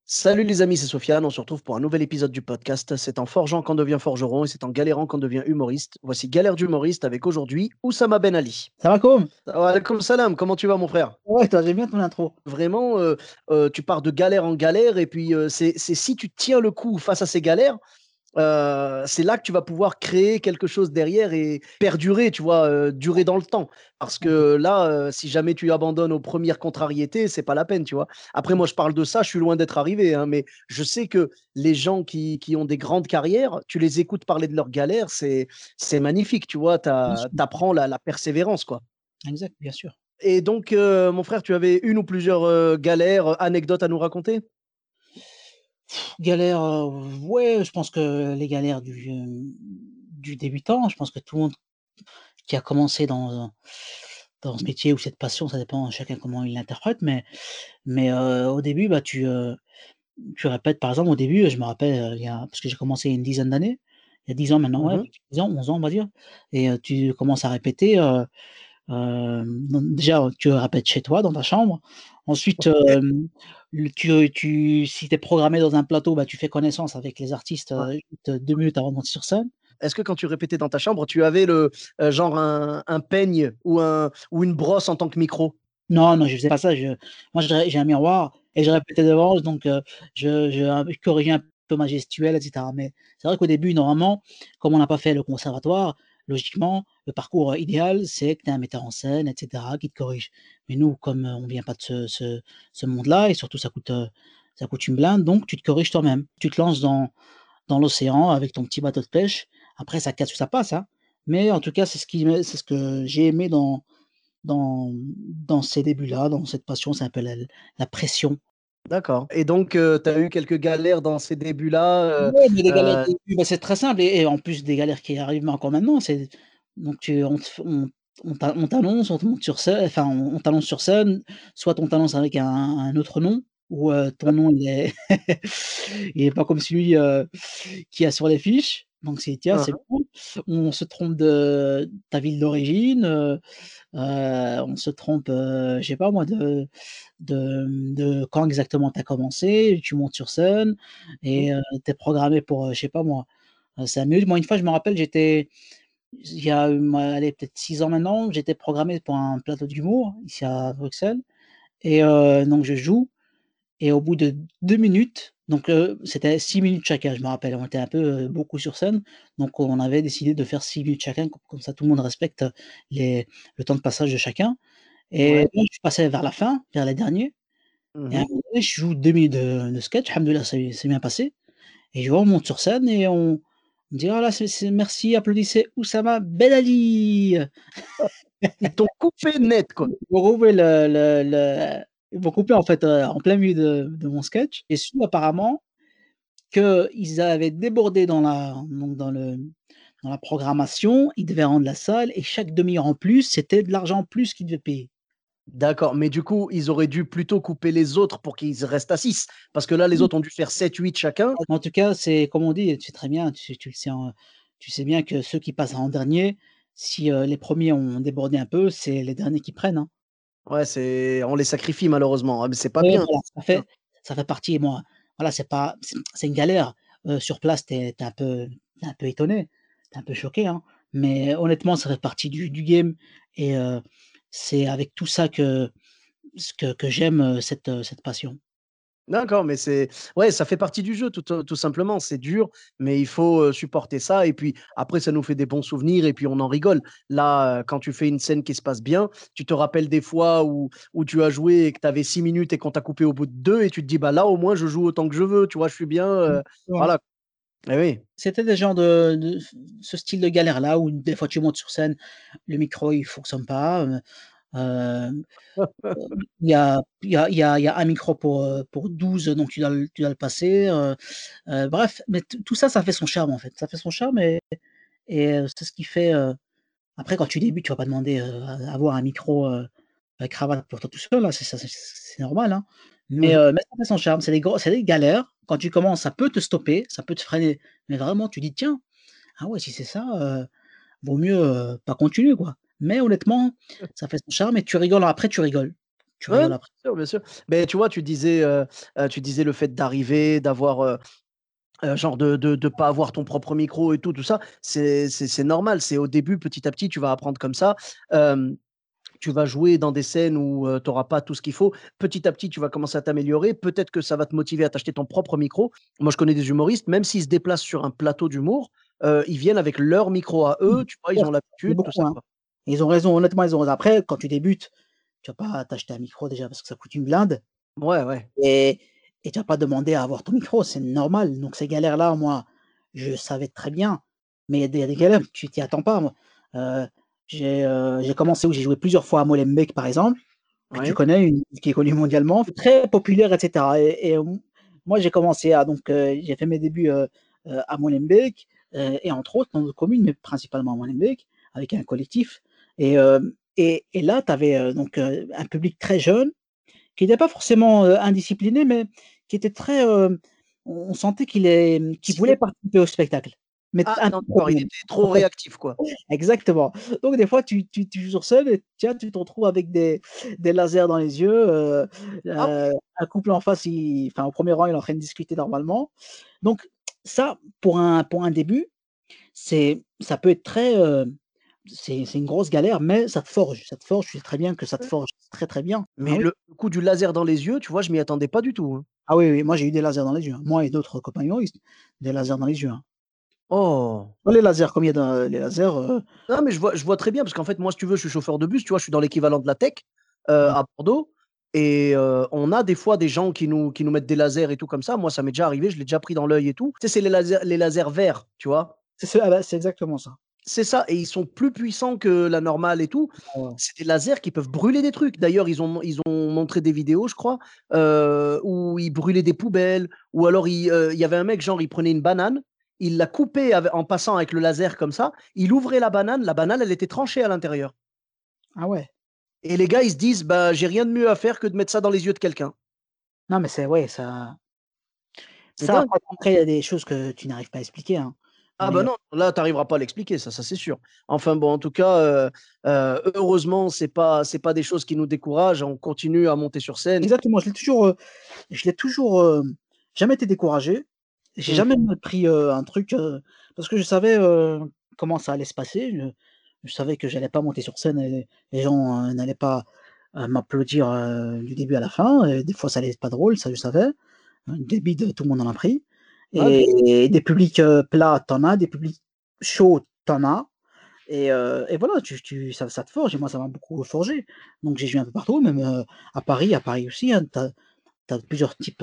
Salut les amis, c'est Sofiane. On se retrouve pour un nouvel épisode du podcast. C'est en forgeant qu'on devient forgeron et c'est en galérant qu'on devient humoriste. Voici Galère d'humoriste avec aujourd'hui Oussama Ben Ali. Ça va, Com? Alaikum salam, comment tu vas mon frère? Ouais, toi, j'aime bien ton intro. Vraiment, tu pars de galère en galère et puis c'est si tu tiens le coup face à ces galères, c'est là que tu vas pouvoir créer quelque chose derrière et perdurer, tu vois, durer dans le temps. Parce que là, si jamais tu abandonnes aux premières contrariétés, c'est pas la peine, tu vois. Après, moi, je parle de ça, je suis loin d'être arrivé, hein, mais je sais que les gens qui ont des grandes carrières, tu les écoutes parler de leurs galères, c'est magnifique, tu vois, tu Bien sûr. apprends la persévérance, quoi. Exact, bien sûr. Et donc, mon frère, tu avais une ou plusieurs galères, anecdotes à nous raconter? Galère, ouais, je pense que les galères du débutant, je pense que tout le monde qui a commencé dans ce métier ou cette passion, ça dépend chacun comment il l'interprète, mais au début, bah, tu répètes par exemple au début, je me rappelle, il y a parce que j'ai commencé il y a une dizaine d'années, il y a 10 ans maintenant, ouais, Mhm, 10 ans, 11 ans on va dire et tu commences à répéter, donc déjà, tu répètes chez toi dans ta chambre. Ensuite, si tu es programmé dans un plateau, bah, tu fais connaissance avec les artistes, ouais. juste 2 minutes avant de monter sur scène. Est-ce que quand tu répétais dans ta chambre, tu avais genre un peigne ou une brosse en tant que micro? Non, non, je faisais pas ça, moi j'ai un miroir et je répétais devant, donc je corrigeais un peu ma gestuelle et cetera. Mais c'est vrai qu'au début, normalement, comme on n'a pas fait le conservatoire, logiquement, le parcours idéal, c'est que tu aies un metteur en scène et cetera qui te corrige. Mais nous, comme, on vient pas de ce monde-là et surtout ça coûte une blinde, donc tu te corriges toi-même. Tu te lances dans l'océan avec ton petit bateau de pêche. Après ça casse ou ça passe, hein, mais en tout cas, c'est ce que j'ai aimé dans ces débuts-là, dans cette passion, c'est un peu la pression. D'accord. Et donc, tu as eu quelques galères dans ces débuts-là, Ouais, mais les galères heu du début, bah, c'est très simple et en plus des galères qui arrivent encore maintenant, c'est donc tu on te f on t'annonce, on te monte sur scène, enfin on t'annonce sur scène, soit on t'annonce avec un autre nom ou ton nom il est pas comme celui, qu'il y a sur les fiches, donc c'est tiens, hein, c'est hein. cool. On se trompe de ta ville d'origine, on se trompe, je sais pas moi de quand exactement tu as commencé, tu montes sur scène Mmh. et tu es programmé pour, je sais pas moi, 5 minutes. Moi, une fois, je me rappelle, il y a, allez, peut-être 6 ans maintenant, j'étais programmé pour un plateau d'humour ici à Bruxelles et donc je joue et au bout de 2 minutes, donc c'était 6 minutes chacun, je me rappelle. On était un peu, beaucoup sur scène, donc on avait décidé de faire 6 minutes chacun, comme ça tout le monde respecte les le temps de passage de chacun et Ouais. moi, je passais vers la fin, vers les derniers et à un Mmh. moment donné, je joue 2 minutes de sketch, alhamdoulilah, c'est bien passé et je vois, on monte sur scène et on me dit: «Ah là, c'est merci, applaudissez Oussama Ben Ali!» Ils t'ont coupé net, quoi. Ils m'ont coupé ils m'ont coupé en fait, en plein milieu de mon sketch et su apparemment qu'ils avaient débordé dans la programmation, ils devaient rendre la salle et chaque demi-heure en plus, c'était de l'argent en plus qu'ils devaient payer. D'accord, mais du coup, ils auraient dû plutôt couper les autres pour qu'ils restent à 6, parce que là, les autres ont dû faire 7, 8 chacun. Mais en tout cas, c'est comme on dit, tu sais très bien, tu le sais tu sais bien que ceux qui passent en dernier, si, les premiers ont débordé un peu, c'est les derniers qui prennent, hein. Ouais, on les sacrifie malheureusement. Ah, mais c'est pas Ouais, bien. voilà, ça fait partie et moi, voilà, c'est une galère, sur place, tu es un peu étonné, tu es un peu choqué, hein, mais honnêtement, ça fait partie du game et c'est avec tout ça que j'aime, cette passion. D'accord, mais ouais, ça fait partie du jeu tout simplement. C'est dur, mais il faut, supporter ça et puis après ça nous fait des bons souvenirs et puis on en rigole. Là, quand tu fais une scène qui se passe bien, tu te rappelles des fois où tu as joué et que tu avais 6 minutes et qu'on t'a coupé au bout de 2 et tu te dis: «Bah, là, au moins, je joue autant que je veux, tu vois? Je suis bien, Mmh, ouais. voilà». Eh oui. C'était des genres de ce style de galère-là où des fois tu montes sur scène, le micro il fonctionne pas, hem, il y a un micro pour 12 donc tu dois le passer, bref, mais tout ça, ça fait son charme en fait. Ça fait son charme et c'est ce qui fait, après quand tu débutes, tu vas pas demander, à avoir un micro, cravate pour toi tout seul, hein, c'est normal, hein. Mmh. Mais ça fait son charme, c'est des galères. Quand tu commences, ça peut te stopper, ça peut te freiner, mais vraiment tu dis: «Tiens, ah ouais, si c'est ça, vaut mieux, pas continuer quoi». Mais honnêtement, ça fait son charme et tu rigoles après tu rigoles. tu Ouais, rigoles après. bien sûr, bien sûr. Mais tu vois, tu disais le fait d'arriver, d'avoir, genre de pas avoir ton propre micro et tout, tout ça, c'est normal. C'est au début, petit à petit, tu vas apprendre comme ça. Hem, Tu vas jouer dans des scènes où, tu auras pas tout ce qu'il faut. Petit à petit, tu vas commencer à t'améliorer. Peut-être que ça va te motiver à t'acheter ton propre micro. Moi, je connais des humoristes, même s'ils se déplacent sur un plateau d'humour, ils viennent avec leur micro à Mmh. eux, tu vois? Ils ont Il y a l'habitude, tout beaucoup, ça, hein. quoi. Et ils ont raison, honnêtement, ils ont raison. Après, quand tu débutes, tu vas pas t'acheter un micro déjà parce que ça coûte une blinde Ouais, ouais. et et tu vas pas demander à avoir ton micro, c'est normal. Donc ces galères-là, moi, je savais très bien, mais il y a des galères, tu t'y attends pas, moi. Heu, j'ai commencé où j'ai joué plusieurs fois à Molenbeek, par exemple, que tu Ouais. connais, une ville qui est connue mondialement, très populaire et cetera moi, j'ai commencé à j'ai fait mes débuts, à Molenbeek, et entre autres dans d'autres communes, mais principalement à Molenbeek, avec un collectif et là, tu avais, un public très jeune qui était pas forcément, indiscipliné, mais qui était très, on sentait qu'il Si tu voulait participer au spectacle, mais Ah un peu trop d'accord, il même. était trop réactif, quoi. Exactement. Donc des fois, tu joues sur scène et tiens, tu te retrouves avec des lasers dans les yeux, Ah ouais? un couple en face, au premier rang, il est en train de discuter normalement. Donc ça, pour un début, ça peut être c'est une grosse galère, mais ça te forge, tu sais très bien que ça te forge très, très bien. Ah Mais oui. le coup du laser dans les yeux, tu vois, je m'y attendais pas du tout, hein. Ah oui, oui, moi j'ai eu des lasers dans les yeux, hein. Moi et d'autres copains humoristes, des lasers dans les yeux, hein. Oh! Pas les lasers comme il y a dans les lasers, Non, mais je vois très bien parce qu'en fait, moi, si tu veux, je suis chauffeur de bus, tu vois? Je suis dans l'équivalent de la tech, mmh, à Bordeaux et on a des fois des gens qui nous mettent des lasers et tout comme ça. Moi, ça m'est déjà arrivé, je l'ai déjà pris dans l'œil et tout. Tu sais, c'est les lasers verts, tu vois? c'est exactement ça. C'est ça et ils sont plus puissants que la normale et tout. Ah ouais. C'est des lasers qui peuvent brûler des trucs. D'ailleurs, ils ont montré des vidéos, je crois, où ils brûlaient des poubelles ou alors il y avait un mec, genre, il prenait une banane, il la coupait en passant avec le laser comme ça, il ouvrait la banane, elle était tranchée à l'intérieur Ah ouais. et les gars, ils se disent: «Bah, j'ai rien de mieux à faire que de mettre ça dans les yeux de quelqu'un». Non, mais c'est ouais, ça C'est ça dingue. après il y a des choses que tu n'arrives pas à expliquer, hein, Ah bah mais non, là, tu arriveras pas à l'expliquer, ça c'est sûr. Enfin bon, en tout cas, heureusement, c'est pas des choses qui nous découragent, on continue à monter sur scène. exactement, je l'ai toujours, jamais été découragé. J'ai Mmh. jamais mal pris, un truc, parce que je savais, comment ça allait se passer. Je savais que j'allais pas monter sur scène et les gens, n'allaient pas, m'applaudir, du début à la fin et des fois ça allait être pas drôle, ça je savais. Des bides, tout le monde en a pris Ouais, bien et des publics, plats, tu en as, des publics chauds, tu en as et voilà, ça te forge et moi ça m'a beaucoup forgé. Donc j'ai joué un peu partout, même, à Paris aussi, hein, tu as plusieurs types,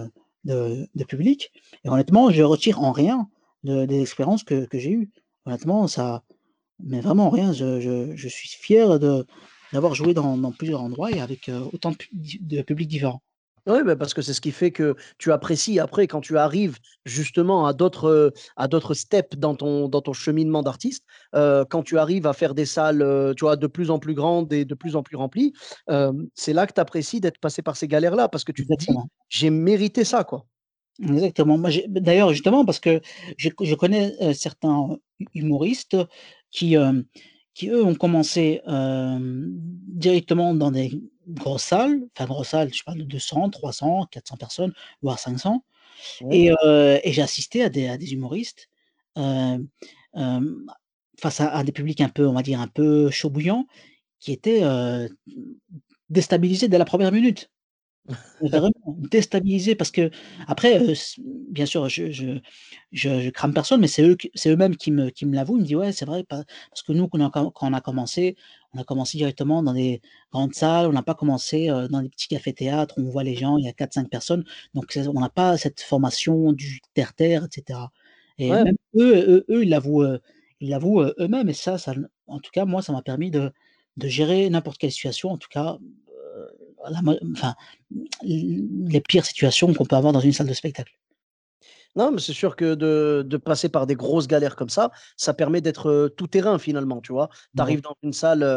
de publics et honnêtement, je retire en rien des expériences que j'ai eues. Honnêtement, ça mais vraiment rien, je suis fier d'avoir joué dans plusieurs endroits et avec, autant de publics différents. ouais, bah, parce que c'est ce qui fait que tu apprécies après quand tu arrives justement à d'autres steps dans ton cheminement d'artiste, quand tu arrives à faire des salles, tu vois, de plus en plus grandes et de plus en plus remplies, c'est là que tu apprécies d'être passé par ces galères-là parce que tu te dis: Exactement. «J'ai mérité ça, quoi». Exactement. Moi, d'ailleurs, justement, parce que je connais, certains humoristes qui, qui eux ont commencé, directement dans des grosses salles, je parle de 200, 300, 400 personnes, voire 500 Ouais. et j'ai assisté à des humoristes, hem, hem, face à des publics un peu, on va dire, un peu chaud bouillant, qui étaient, déstabilisés dès la première minute. Vraiment déstabilisés parce qu'après, bien sûr, je crame personne, mais c'est eux-mêmes qui me l'avouent. Ils me disent: «Ouais, c'est vrai, parce que nous, quand on a commencé directement dans des grandes salles, on n'a pas commencé, dans des petits cafés-théâtres où on voit les gens, il y a 4 5 personnes, donc on n'a pas cette formation du terre-terre et cetera» et Ouais. même eux, ils l'avouent, eux-mêmes et ça en tout cas, moi, ça m'a permis de gérer n'importe quelle situation, en tout cas, la mo enfin les pires situations qu'on peut avoir dans une salle de spectacle. Non, mais c'est sûr que de passer par des grosses galères comme ça permet d'être, tout terrain finalement, tu vois? Tu Ouais. arrives dans une salle,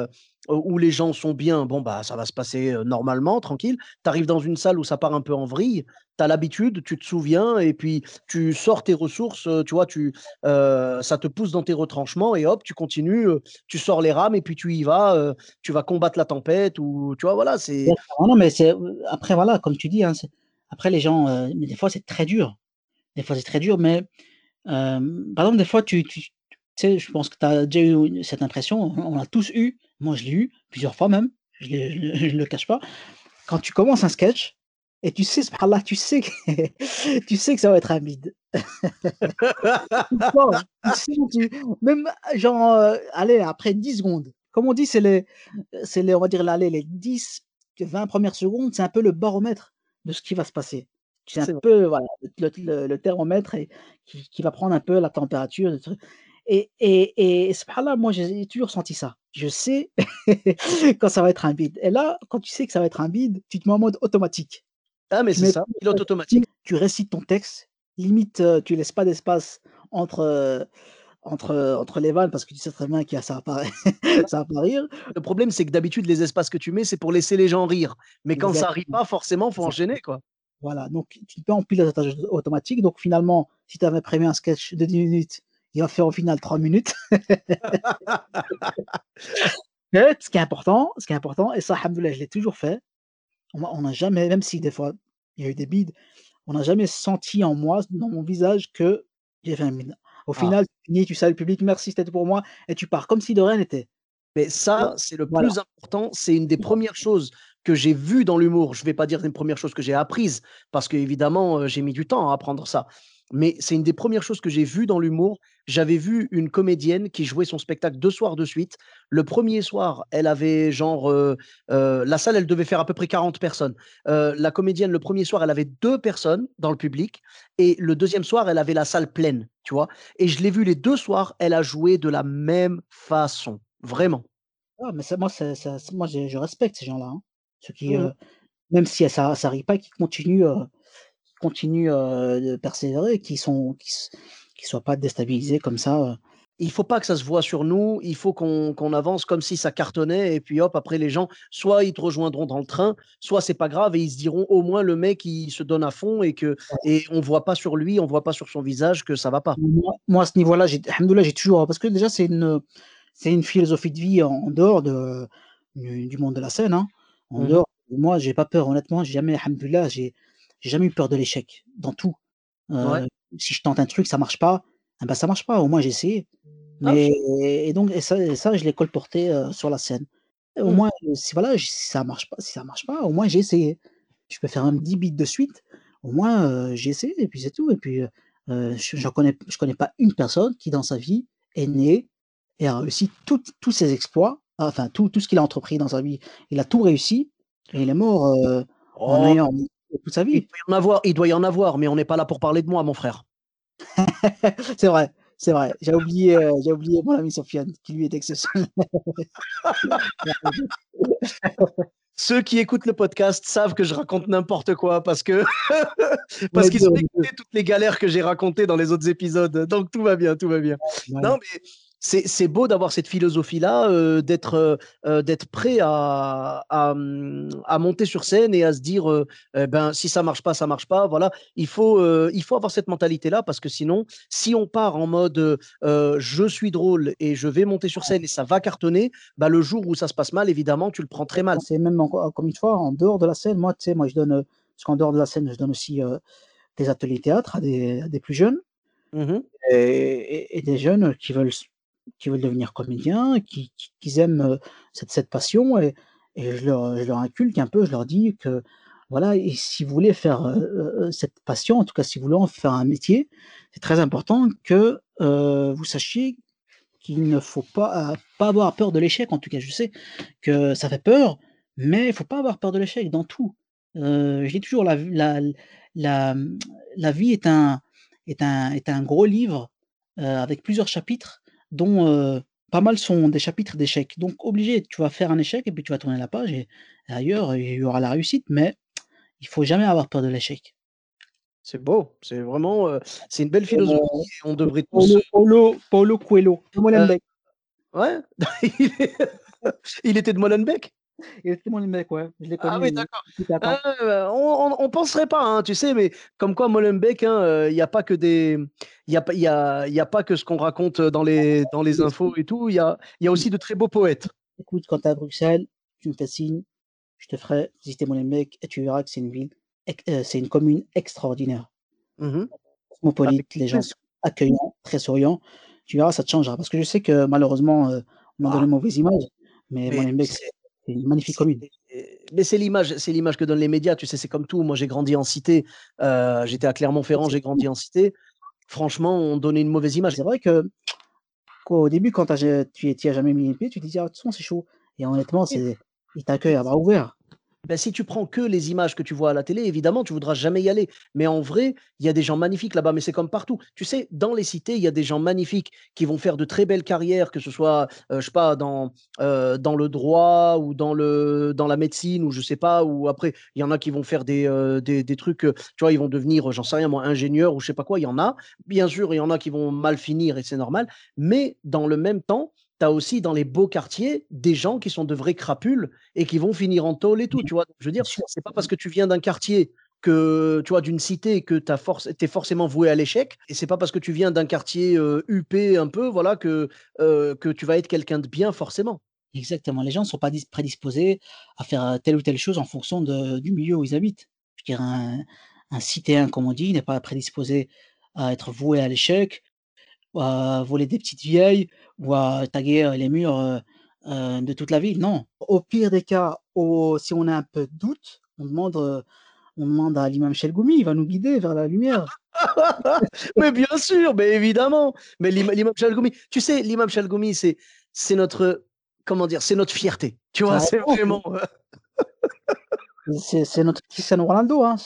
où les gens sont bien, bon, bah, ça va se passer normalement, tranquille. Tu arrives dans une salle où ça part un peu en vrille, tu as l'habitude, tu te souviens, et puis tu sors tes ressources, tu vois, ça te pousse dans tes retranchements, et hop, tu continues, tu sors les rames, et puis tu y vas, tu vas combattre la tempête, ou tu vois, voilà, c'est. D'accord. Non, mais c'est après voilà, comme tu dis, hein, après les gens, mais des fois c'est très dur. Des fois c'est très dur, mais par exemple, des fois tu sais, je pense que tu as déjà eu cette impression, on l'a tous eu, moi je l'ai eu plusieurs fois même, je le cache pas. Quand tu commences un sketch et tu sais, subhanallah, tu sais que tu sais que ça va être un bide. Bon, tu sais, même genre, allez, après 10 secondes, comme on dit, on va dire, allez, les 10-20 premières secondes, c'est un peu le baromètre de ce qui va se passer. C'est un C'est vrai. peu, voilà, le thermomètre et qui va prendre un peu la température, le truc et subhanallah, moi, j'ai toujours senti ça. Je sais quand ça va être un bide et là, quand tu sais que ça va être un bide, tu te mets en mode automatique. Ah, mais Tu c'est mets ça, pilote automatique. tu récites ton texte, limite, tu laisses pas d'espace entre, entre les vannes parce que tu sais très bien qu'il y a ça va pas ça va pas rire. Le problème, c'est que d'habitude, les espaces que tu mets, c'est pour laisser les gens rire. Mais quand ça rit Exactement, pas, forcément, faut enchaîner, exactement. quoi. Voilà, donc tu te mets en pilotage automatique, donc finalement, si tu avais prévu un sketch de 10 minutes, il va faire au final 3 minutes. Mais ce qui est important et ça, alhamdoulilah, je l'ai toujours fait. On n'a jamais, même si des fois il y a eu des bides, on n'a jamais senti en moi, dans mon visage, que j'ai fait un bide. Au Ah. final, tu finis, tu salues le public: «Merci, c'était tout pour moi» et tu pars comme si de rien n'était. Mais Et ça, c'est le voilà. plus important. C'est une des premières choses que j'ai vues dans l'humour. Je vais pas dire une première chose que j'ai apprises, parce qu'évidemment, j'ai mis du temps à apprendre ça. Mais c'est une des premières choses que j'ai vues dans l'humour. J'avais vu une comédienne qui jouait son spectacle 2 soirs de suite. Le premier soir, elle avait genre, la salle, elle devait faire à peu près 40 personnes. La comédienne, le premier soir, elle avait 2 personnes dans le public, et le deuxième soir, elle avait la salle pleine, tu vois? Et je l'ai vue les 2 soirs, elle a joué de la même façon, vraiment. Ah, mais ça, moi, moi, je respecte ces gens-là, hein. Ceux qui, Mmh. même si ça rit pas, qui continuent, de persévérer, qui soient pas déstabilisés comme ça, Il faut pas que ça se voit sur nous, il faut qu'on avance comme si ça cartonnait, et puis hop, après les gens, soit ils te rejoindront dans le train, soit c'est pas grave et ils se diront: «Au moins le mec il se donne à fond», et on voit pas sur lui, on voit pas sur son visage que ça va pas. moi, à ce niveau-là, alhamdoulilah, j'ai toujours parce que déjà, c'est une philosophie de vie en dehors du monde de la scène, hein. En Mmh mh. dehors, moi, j'ai pas peur, honnêtement, j'ai jamais, alhamdoulilah, j'ai jamais eu peur de l'échec dans tout. Ouais. Heu, Si je tente un truc, ça marche pas, ah bah, ça marche pas, au moins j'ai essayé. Mais Absolument. et ça, je l'ai colporté, sur la scène. Et au Mmh. moins, si voilà, si ça marche pas, au moins j'ai essayé. Je peux faire même 10 beats de suite, au moins, j'ai essayé et puis c'est tout et puis, je connais pas une personne qui dans sa vie est née et a réussi tous ses exploits, enfin tout ce qu'il a entrepris dans sa vie, il a tout réussi et il est mort, en Oh, ayant toute sa vie. il doit y en avoir, mais on n'est pas là pour parler de moi, mon frère. C'est vrai, c'est vrai. J'ai oublié mon ami Sofiane qui lui est exceptionnel. Ceux qui écoutent le podcast savent que je raconte n'importe quoi, parce que On parce est qu'ils 2, ont on est 2. écouté toutes les galères que j'ai raconttées dans les autres épisodes, donc tout va bien, tout va bien. Ouais. Non, mais c'est beau d'avoir cette philosophie-là, d'être prêt à monter sur scène et à se dire, ben, si ça marche pas, voilà. Il faut avoir cette mentalité-là, parce que sinon, si on part en mode, je suis drôle et je vais monter sur scène et ça va cartonner, bah, le jour où ça se passe mal, évidemment, tu le prends très mal. C'est même encore comme une fois, en dehors de la scène, moi, tu sais, moi je donne, parce qu'en dehors de la scène, je donne aussi, des ateliers théâtre à des plus jeunes Mmh. et des jeunes qui veulent devenir comédiens, qui aiment, cette passion et je leur inculque un peu, je leur dis que voilà et si vous voulez faire, cette passion, en tout cas si vous voulez en faire un métier, c'est très important que, vous sachiez qu'il ne faut pas avoir peur de l'échec. En tout cas, je sais que ça fait peur, mais il faut pas avoir peur de l'échec dans tout. Je dis toujours la, mmh, la vie est un gros livre, avec plusieurs chapitres dont, pas mal sont des chapitres d'échecs. Donc obligé, tu vas faire un échec et puis tu vas tourner la page et ailleurs, il y aura la réussite, mais il faut jamais avoir peur de l'échec. C'est beau, c'est vraiment, c'est une belle philosophie, Heu, et on devrait tous, Paulo Coelho, comme on l'aime heu, bien. ouais, Il était de Molenbeek? Il était mon mec, ouais, je l'ai Ah connu, oui, d'accord. il était à Caen. On penserait pas, hein, tu sais, mais comme quoi Molenbeek, hein, il y a pas que des il y a pas que ce qu'on raconte dans les infos et tout, il y a aussi de très beaux poètes. Écoute, quand tu es à Bruxelles, tu me fais signe, je te ferai visiter Molenbeek et tu verras que c'est une ville c'est une commune extraordinaire. Mmh. Avec Cosmopolite, les gens plaisir. sont accueillants, très souriants. Tu verras, ça te changera parce que je sais que malheureusement, on m'a donné Ah, une mauvaise image, mais mais Molenbeek, c'est une magnifique c'est commune. mais c'est l'image que donnent les médias, tu sais, c'est comme tout. Moi, j'ai grandi en cité, j'étais à Clermont-Ferrand, j'ai grandi en cité. Franchement, on donnait une mauvaise image. C'est vrai que qu'au début, quand tu y as jamais mis les pieds, tu te dis: «Ah, de toute façon, c'est chaud» et honnêtement, c'est ils t'accueillent à bras ouverts. Ben, si tu prends que les images que tu vois à la télé, évidemment, tu voudras jamais y aller. Mais en vrai, il y a des gens magnifiques là-bas, mais c'est comme partout. Tu sais, dans les cités, il y a des gens magnifiques qui vont faire de très belles carrières, que ce soit, je sais pas, dans le droit ou dans la médecine ou je sais pas, ou après, il y en a qui vont faire des trucs, tu vois, ils vont devenir, j'en sais rien moi, ingénieur ou je sais pas quoi, il y en a. Bien sûr, il y en a qui vont mal finir et c'est normal. Mais dans le même temps, tu as aussi dans les beaux quartiers des gens qui sont de vrais crapules et qui vont finir en tôle et tout, Bien tu vois? Je veux dire, sûr, c'est pas parce que tu viens d'un quartier que, tu vois, d'une cité que tu es forcément voué à l'échec et c'est pas parce que tu viens d'un quartier, huppé un peu, voilà, que tu vas être quelqu'un de bien forcément. exactement. Les gens ne sont pas prédisposés à faire, telle ou telle chose en fonction du milieu où ils habitent. Je dirais un citéen, comme on dit, n'est pas prédisposé à être voué à l'échec ou à voler des petites vieilles ou à taguer, les murs, de toute la ville, non. Au pire des cas, si on a un peu de doute, on demande à l'imam Chelgoumi, il va nous guider vers la lumière. Mais bien sûr, mais évidemment, mais l'imam Chalgoumi, tu sais, l'imam Chalgoumi, c'est notre, comment dire? C'est notre fierté, tu C'est vois? la C'est référence, vraiment, c'est notre Cristiano Ronaldo, hein,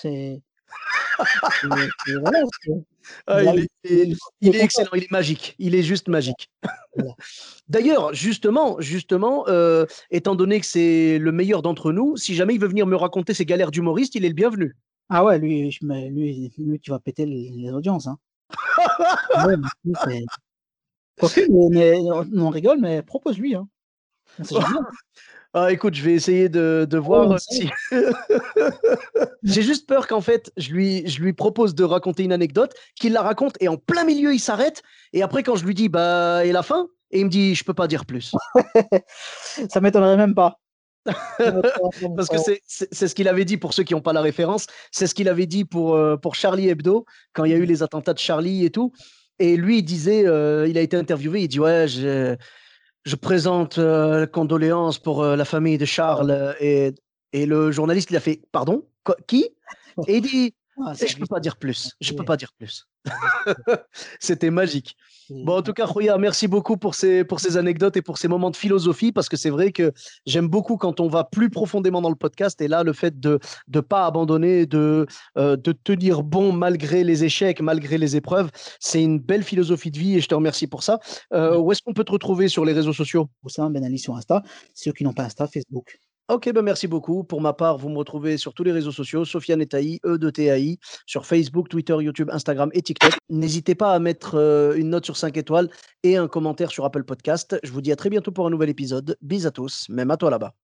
c'est voilà, ah, il il est il est content. excellent, il est magique, il est juste magique. Voilà. D'ailleurs, justement, étant donné que c'est le meilleur d'entre nous, si jamais il veut venir me raconter ses galères d'humoriste, il est le bienvenu. Ah ouais, lui, tu vas péter les audiences, hein. Ouais, lui, c'est quoique, nous on rigole, mais propose-lui, hein, on sait jamais. Ah, écoute, je vais essayer de Ah ouais, voir on sait. si. J'ai juste peur qu'en fait, je lui propose de raconter une anecdote, qu'il la raconte et en plein milieu, il s'arrête. Et après, quand je lui dis, bah, et la fin? Et il me dit, je peux pas dire plus. Ça m'étonnerait même pas. Ça m'étonnerait même Parce que pas. c'est ce qu'il avait dit pour ceux qui n'ont pas la référence. C'est ce qu'il avait dit pour Charlie Hebdo, quand il y a eu les attentats de Charlie et tout. Et lui, il disait, il a été interviewé, il dit, ouais, je présente condoléances pour la famille de Charles. Et le journaliste, il a fait, pardon, qui? Et il dit, Ah, et c'est je peux lui, pas dire plus. Je peux c'est pas dire plus. c'est C'était magique. Bon, en tout c'est cas, Rouya, merci beaucoup pour ces anecdotes et pour ces moments de philosophie, parce que c'est vrai que j'aime beaucoup quand on va plus profondément dans le podcast. Et là, le fait de ne pas abandonner, de tenir bon malgré les échecs, malgré les épreuves, c'est une belle philosophie de vie et je te remercie pour ça. Où est-ce qu'on peut te retrouver sur les réseaux sociaux? Oussama Ben Ali sur Insta. Ceux qui n'ont pas Insta, Facebook. Ok, ben merci beaucoup. Pour ma part, vous me retrouvez sur tous les réseaux sociaux, Sofiane Etaï, E de TAI, sur Facebook, Twitter, YouTube, Instagram et TikTok. N'hésitez pas à mettre une note sur 5 étoiles et un commentaire sur Apple Podcast. Je vous dis à très bientôt pour un nouvel épisode. Bis à tous, même à toi là-bas.